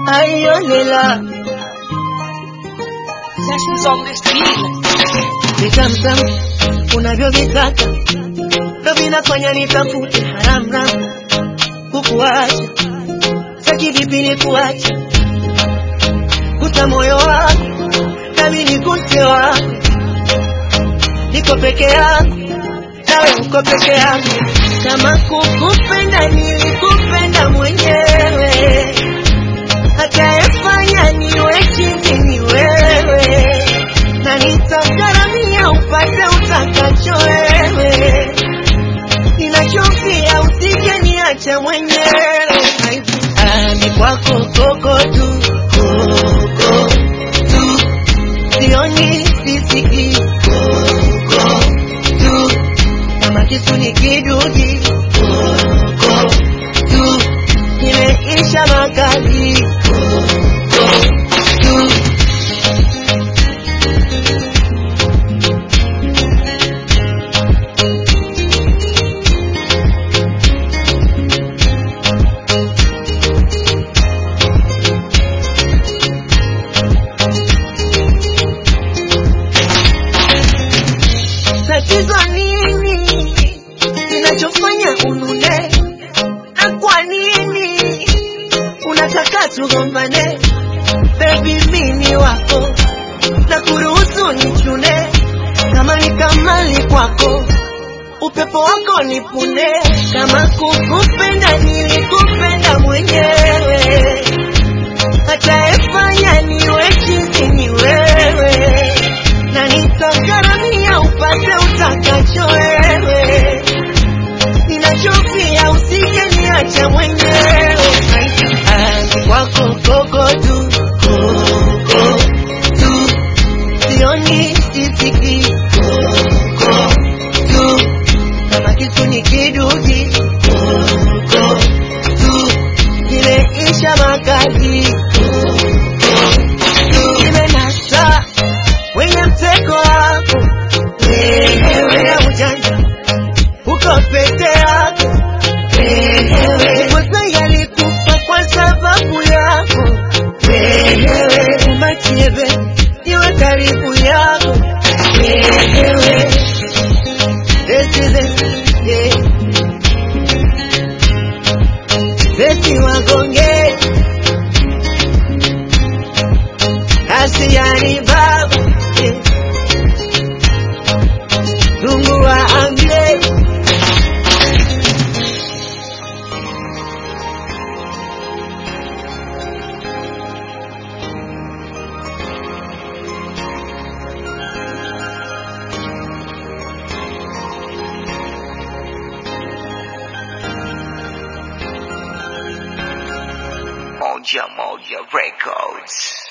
Ayolela Sessions on this beat. vitamtam unavyovitaka ndo vinafanya nitafute haramram kukuacha saki vipi ni kuacha kuta moyo wako nami nikute wako niko peke yangu nawe uko peke yangu kama kukupenda nilikupenda mwenyewe atayefanya niwe chini ni wewe na nitagharamia upate utakacho wewe ninachofia usije niacha mwenyewe ni kwako koko tu koko tu sioni sisiki koko tu kama kisu ni kidugi koko tu nimeisha makali koko tu tatizo nini kinachofanya unune na kwa nini unataka tugombane baby mimi wako na kuruhusu nichune kama ni kamali kwako upepo wako nipune kama kukupenda nilikupenda mwenyewe atayefanya niwe chini ni wewe na nitagharamia upate utakacho wewe ninachofia usije niacha mwenyewe kwako koko tu koko tu sioni sisiki koko tu kama kisu ni kidugi koko tu nimeisha makazi nimenasa wenye mtego wako wewe ujanja uko peke yako wewe Mose alikufa kwa sababu yako wewe umachebe niwe karibu yako wewe Beti wagonge Asiani baba Mungu waambie Moja Moja Records.